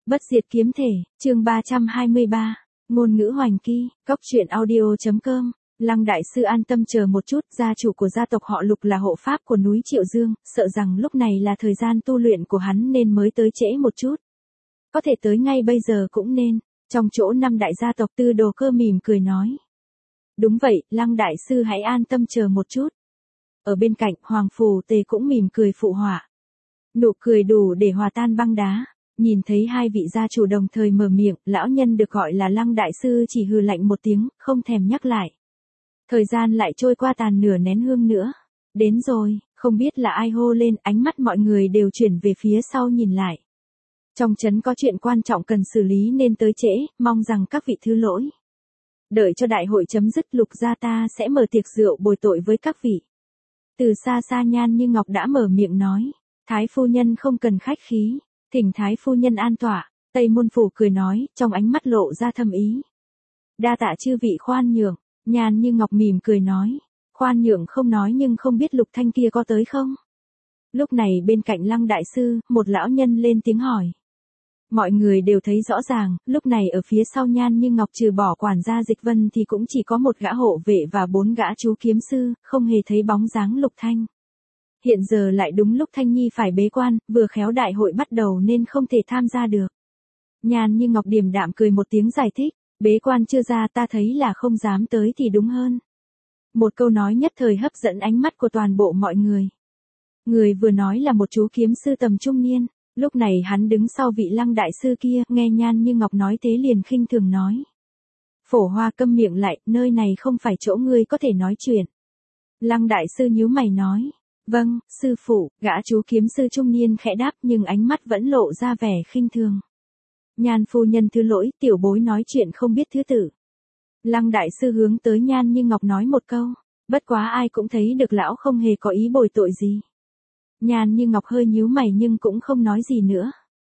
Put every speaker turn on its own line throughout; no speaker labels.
Bất diệt kiếm thể, chương 323, ngôn ngữ hoành kỳ, cóc truyện audio.com. Lăng đại sư an tâm chờ một chút, gia chủ của gia tộc họ Lục là hộ pháp của núi Triệu Dương, sợ rằng lúc này là thời gian tu luyện của hắn nên mới tới trễ một chút. Có thể tới ngay bây giờ cũng nên. Trong chỗ năm đại gia tộc Tư Đồ Cơ mỉm cười nói. Đúng vậy, Lăng đại sư hãy an tâm chờ một chút. Ở bên cạnh, Hoàng Phù Tề cũng mỉm cười phụ họa. Nụ cười đủ để hòa tan băng đá. Nhìn thấy hai vị gia chủ đồng thời mở miệng, lão nhân được gọi là Lăng đại sư chỉ hừ lạnh một tiếng, không thèm nhắc lại. Thời gian lại trôi qua tàn nửa nén hương nữa. Đến rồi, không biết là ai hô lên, ánh mắt mọi người đều chuyển về phía sau nhìn lại. Trong trấn có chuyện quan trọng cần xử lý nên tới trễ, mong rằng các vị thứ lỗi. Đợi cho đại hội chấm dứt, Lục gia ta sẽ mở tiệc rượu bồi tội với các vị. Từ xa xa Nhan Như Ngọc đã mở miệng nói, Thái phu nhân không cần khách khí, thỉnh Thái phu nhân an tọa. Tây Môn Phủ cười nói, trong ánh mắt lộ ra thâm ý. Đa tạ chư vị khoan nhượng. Nhan Như Ngọc mỉm cười nói, khoan nhượng không nói nhưng không biết Lục Thanh kia có tới không? Lúc này bên cạnh Lăng đại sư, một lão nhân lên tiếng hỏi. Mọi người đều thấy rõ ràng, lúc này ở phía sau Nhan Như Ngọc trừ bỏ quản gia Dịch Vân thì cũng chỉ có một gã hộ vệ và 4 gã chú kiếm sư, không hề thấy bóng dáng Lục Thanh. Hiện giờ lại đúng lúc Thanh Nhi phải bế quan, vừa khéo đại hội bắt đầu nên không thể tham gia được. Nhan Như Ngọc điềm đạm cười một tiếng giải thích, bế quan chưa ra, ta thấy là không dám tới thì đúng hơn. Một câu nói nhất thời hấp dẫn ánh mắt của toàn bộ mọi người. Người vừa nói là một chú kiếm sư tầm trung niên. Lúc này hắn đứng sau vị Lăng đại sư kia, nghe Nhan Như Ngọc nói thế liền khinh thường nói. Phổ Hoa câm miệng lại, nơi này không phải chỗ ngươi có thể nói chuyện. Lăng đại sư nhíu mày nói. Vâng, sư phụ. Gã chú kiếm sư trung niên khẽ đáp nhưng ánh mắt vẫn lộ ra vẻ khinh thường. Nhan phu nhân thứ lỗi, tiểu bối nói chuyện không biết thứ tự. Lăng đại sư hướng tới Nhan Như Ngọc nói một câu. Bất quá ai cũng thấy được lão không hề có ý bồi tội gì. Nhan Như Ngọc hơi nhíu mày nhưng cũng không nói gì nữa.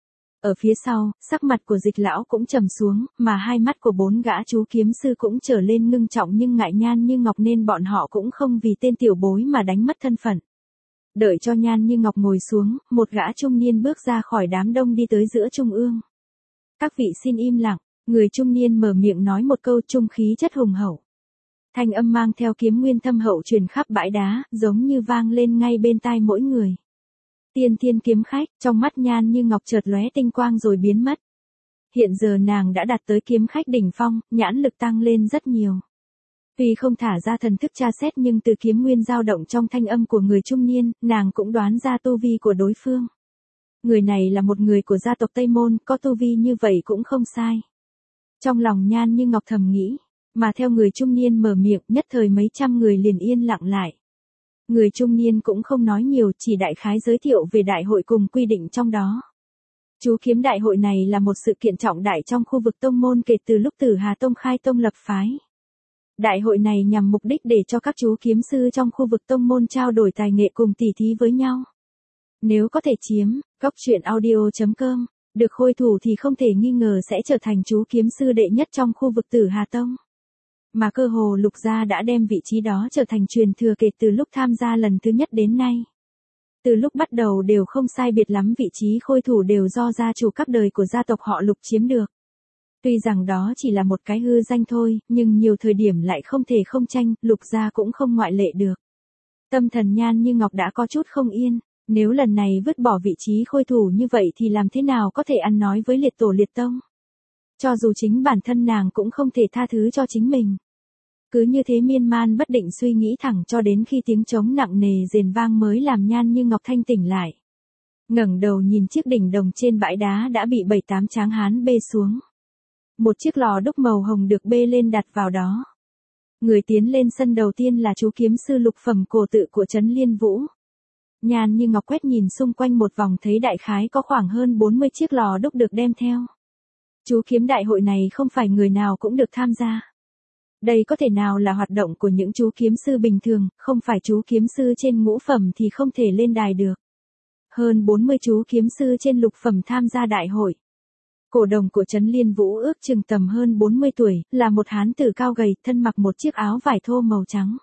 Ở phía sau, sắc mặt của Dịch lão cũng trầm xuống, mà hai mắt của 4 gã chú kiếm sư cũng trở lên ngưng trọng nhưng ngại Nhan Như Ngọc nên bọn họ cũng không vì tên tiểu bối mà đánh mất thân phận. Đợi cho Nhan Như Ngọc ngồi xuống, một gã trung niên bước ra khỏi đám đông đi tới giữa trung ương. Các vị xin im lặng, người trung niên mở miệng nói một câu trung khí chất hùng hậu. Thanh âm mang theo kiếm nguyên thâm hậu truyền khắp bãi đá, giống như vang lên ngay bên tai mỗi người. Tiên Thiên kiếm khách, trong mắt Nhan Như Ngọc chợt lóe tinh quang rồi biến mất. Hiện giờ nàng đã đạt tới kiếm khách đỉnh phong, nhãn lực tăng lên rất nhiều. Tuy không thả ra thần thức tra xét nhưng từ kiếm nguyên dao động trong thanh âm của người trung niên, nàng cũng đoán ra tu vi của đối phương. Người này là một người của gia tộc Tây Môn, có tu vi như vậy cũng không sai. Trong lòng Nhan Như Ngọc thầm nghĩ. Mà theo người trung niên mở miệng, nhất thời mấy trăm người liền yên lặng lại. Người trung niên cũng không nói nhiều, chỉ đại khái giới thiệu về đại hội cùng quy định trong đó. Chú kiếm đại hội này là một sự kiện trọng đại trong khu vực tông môn kể từ lúc Tử Hà Tông khai tông lập phái. Đại hội này nhằm mục đích để cho các chú kiếm sư trong khu vực tông môn trao đổi tài nghệ cùng tỉ thí với nhau. Nếu có thể chiếm, cóc truyện audio.com, được khôi thủ thì không thể nghi ngờ sẽ trở thành chú kiếm sư đệ nhất trong khu vực Tử Hà Tông. Mà cơ hồ Lục gia đã đem vị trí đó trở thành truyền thừa kể từ lúc tham gia lần thứ nhất đến nay. Từ lúc bắt đầu đều không sai biệt lắm, vị trí khôi thủ đều do gia chủ các đời của gia tộc họ Lục chiếm được. Tuy rằng đó chỉ là một cái hư danh thôi, nhưng nhiều thời điểm lại không thể không tranh, Lục gia cũng không ngoại lệ được. Tâm thần Nhan Như Ngọc đã có chút không yên, nếu lần này vứt bỏ vị trí khôi thủ như vậy thì làm thế nào có thể ăn nói với liệt tổ liệt tông. Cho dù chính bản thân nàng cũng không thể tha thứ cho chính mình. Cứ như thế miên man bất định suy nghĩ thẳng cho đến khi tiếng trống nặng nề rền vang mới làm Nhan Như Ngọc thanh tỉnh lại. Ngẩng đầu nhìn chiếc đỉnh đồng trên bãi đá đã bị 7-8 tráng hán bê xuống. Một chiếc lò đúc màu hồng được bê lên đặt vào đó. Người tiến lên sân đầu tiên là chú kiếm sư lục phẩm cổ tự của trấn Liên Vũ. Nhan Như Ngọc quét nhìn xung quanh một vòng thấy đại khái có khoảng hơn 40 chiếc lò đúc được đem theo. Chú kiếm đại hội này không phải người nào cũng được tham gia. Đây có thể nào là hoạt động của những chú kiếm sư bình thường, không phải chú kiếm sư trên ngũ phẩm thì không thể lên đài được. Hơn 40 chú kiếm sư trên lục phẩm tham gia đại hội. Cổ đồng của trấn Liên Vũ ước chừng tầm hơn 40 tuổi, là một hán tử cao gầy, thân mặc một chiếc áo vải thô màu trắng.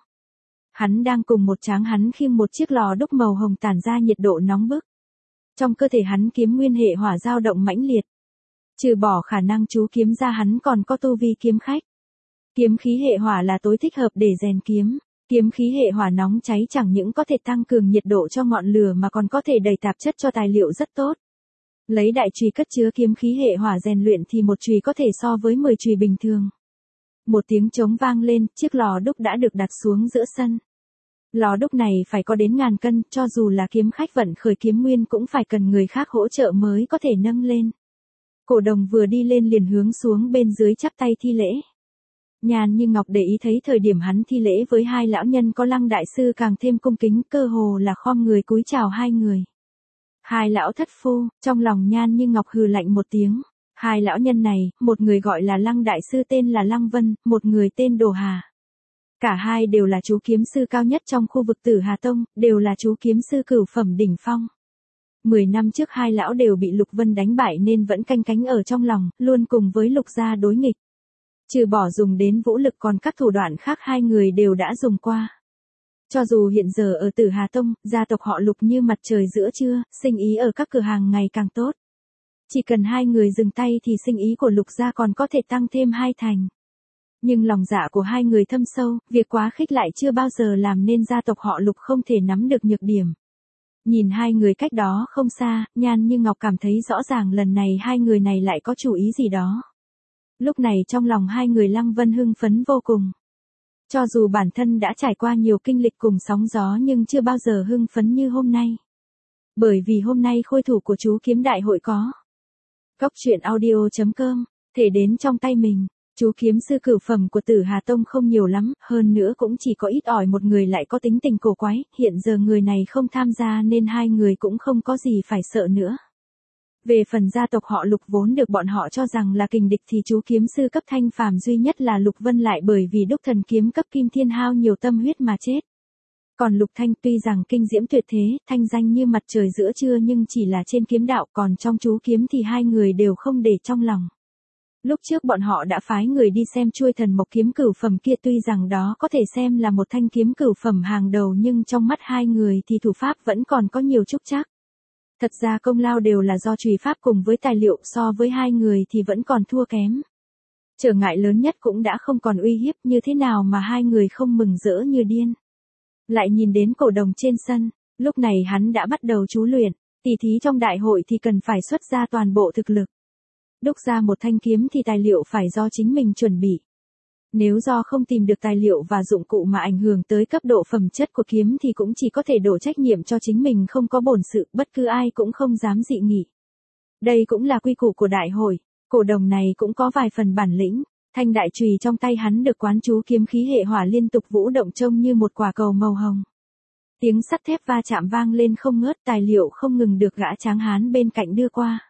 Hắn đang cùng một tráng hắn khiêng một chiếc lò đúc màu hồng tản ra nhiệt độ nóng bức. Trong cơ thể hắn kiếm nguyên hệ hỏa dao động mãnh liệt. Trừ bỏ khả năng chú kiếm ra hắn còn có tu vi kiếm khách. Kiếm khí hệ hỏa là tối thích hợp để rèn kiếm. Kiếm khí hệ hỏa nóng cháy chẳng những có thể tăng cường nhiệt độ cho ngọn lửa mà còn có thể đẩy tạp chất cho tài liệu rất tốt. Lấy đại chùy cất chứa kiếm khí hệ hỏa rèn luyện thì một chùy có thể so với 10 chùy bình thường. Một tiếng trống vang lên, chiếc lò đúc đã được đặt xuống giữa sân. Lò đúc này phải có đến 1000 cân, cho dù là kiếm khách vận khởi kiếm nguyên cũng phải cần người khác hỗ trợ mới có thể nâng lên. Cổ đồng vừa đi lên liền hướng xuống bên dưới chắp tay thi lễ. Nhan Như Ngọc để ý thấy thời điểm hắn thi lễ với hai lão nhân có Lăng đại sư càng thêm cung kính, cơ hồ là khom người cúi chào hai người. Hai lão thất phu, trong lòng Nhan Như Ngọc hừ lạnh một tiếng. Hai lão nhân này, một người gọi là Lăng đại sư tên là Lăng Vân, một người tên Đồ Hà. Cả hai đều là chú kiếm sư cao nhất trong khu vực Tử Hà Tông, đều là chú kiếm sư cửu phẩm đỉnh phong. 10 năm trước hai lão đều bị Lục Vân đánh bại nên vẫn canh cánh ở trong lòng, luôn cùng với Lục gia đối nghịch. Trừ bỏ dùng đến vũ lực còn các thủ đoạn khác hai người đều đã dùng qua. Cho dù hiện giờ ở Tử Hà Tông, gia tộc họ Lục như mặt trời giữa trưa, sinh ý ở các cửa hàng ngày càng tốt. Chỉ cần hai người dừng tay thì sinh ý của Lục gia còn có thể tăng thêm 2 thành. Nhưng lòng dạ của hai người thâm sâu, việc quá khích lại chưa bao giờ làm nên gia tộc họ Lục không thể nắm được nhược điểm. Nhìn hai người cách đó không xa, Nhan Như Ngọc cảm thấy rõ ràng lần này hai người này lại có chủ ý gì đó. Lúc này trong lòng hai người Lăng Vân hưng phấn vô cùng. Cho dù bản thân đã trải qua nhiều kinh lịch cùng sóng gió nhưng chưa bao giờ hưng phấn như hôm nay. Bởi vì hôm nay khôi thủ của chú kiếm đại hội có. Cốc truyện audio.com, thể đến trong tay mình. Chú kiếm sư cửu phẩm của Tử Hà Tông không nhiều lắm, hơn nữa cũng chỉ có ít ỏi một người lại có tính tình cổ quái, hiện giờ người này không tham gia nên hai người cũng không có gì phải sợ nữa. Về phần gia tộc họ Lục vốn được bọn họ cho rằng là kình địch thì chú kiếm sư cấp thanh phàm duy nhất là Lục Vân lại bởi vì đúc thần kiếm cấp kim thiên hao nhiều tâm huyết mà chết. Còn Lục Thanh tuy rằng kinh diễm tuyệt thế, thanh danh như mặt trời giữa trưa nhưng chỉ là trên kiếm đạo, còn trong chú kiếm thì hai người đều không để trong lòng. Lúc trước bọn họ đã phái người đi xem chuôi thần mộc kiếm cửu phẩm kia, tuy rằng đó có thể xem là một thanh kiếm cửu phẩm hàng đầu nhưng trong mắt hai người thì thủ pháp vẫn còn có nhiều trúc trắc. Thật ra công lao đều là do chùy pháp cùng với tài liệu, so với hai người thì vẫn còn thua kém. Trở ngại lớn nhất cũng đã không còn uy hiếp, như thế nào mà hai người không mừng rỡ như điên. Lại nhìn đến cổ đồng trên sân, lúc này hắn đã bắt đầu chú luyện, tỉ thí trong đại hội thì cần phải xuất ra toàn bộ thực lực. Đúc ra một thanh kiếm thì tài liệu phải do chính mình chuẩn bị. Nếu do không tìm được tài liệu và dụng cụ mà ảnh hưởng tới cấp độ phẩm chất của kiếm thì cũng chỉ có thể đổ trách nhiệm cho chính mình không có bổn sự, bất cứ ai cũng không dám dị nghị. Đây cũng là quy củ của đại hội, cổ đồng này cũng có vài phần bản lĩnh, thanh đại chùy trong tay hắn được quán chú kiếm khí hệ hỏa liên tục vũ động trông như một quả cầu màu hồng. Tiếng sắt thép va chạm vang lên không ngớt, tài liệu không ngừng được gã tráng hán bên cạnh đưa qua.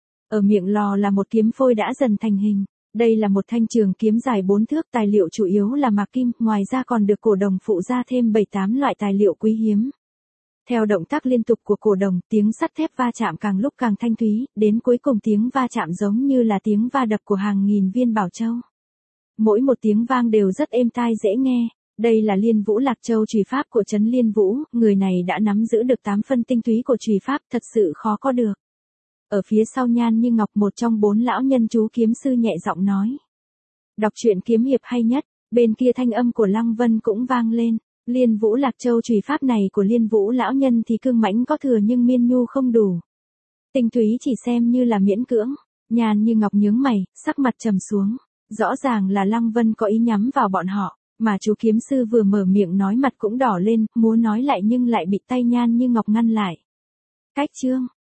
Ở miệng lò là một kiếm phôi đã dần thành hình. Đây là một thanh trường kiếm dài 4 thước, tài liệu chủ yếu là mạc kim, ngoài ra còn được cổ đồng phụ ra thêm 7-8 loại tài liệu quý hiếm. Theo động tác liên tục của cổ đồng, tiếng sắt thép va chạm càng lúc càng thanh thúy, đến cuối cùng tiếng va chạm giống như là tiếng va đập của hàng nghìn viên bảo châu. Mỗi một tiếng vang đều rất êm tai dễ nghe. Đây là Liên Vũ Lạc Châu chùy pháp của trấn Liên Vũ, người này đã nắm giữ được 8 phân tinh túy của chùy pháp, thật sự khó có được. Ở phía sau Nhan Như Ngọc, một trong 4 lão nhân chú kiếm sư nhẹ giọng nói. Đọc truyện kiếm hiệp hay nhất, bên kia thanh âm của Lăng Vân cũng vang lên. Liên Vũ Lạc Châu chùy pháp này của Liên Vũ lão nhân thì cương mãnh có thừa nhưng miên nhu không đủ. Tinh túy chỉ xem như là miễn cưỡng. Nhan Như Ngọc nhướng mày, sắc mặt trầm xuống. Rõ ràng là Lăng Vân có ý nhắm vào bọn họ, mà chú kiếm sư vừa mở miệng nói mặt cũng đỏ lên, muốn nói lại nhưng lại bị tay Nhan Như Ngọc ngăn lại. Cách chương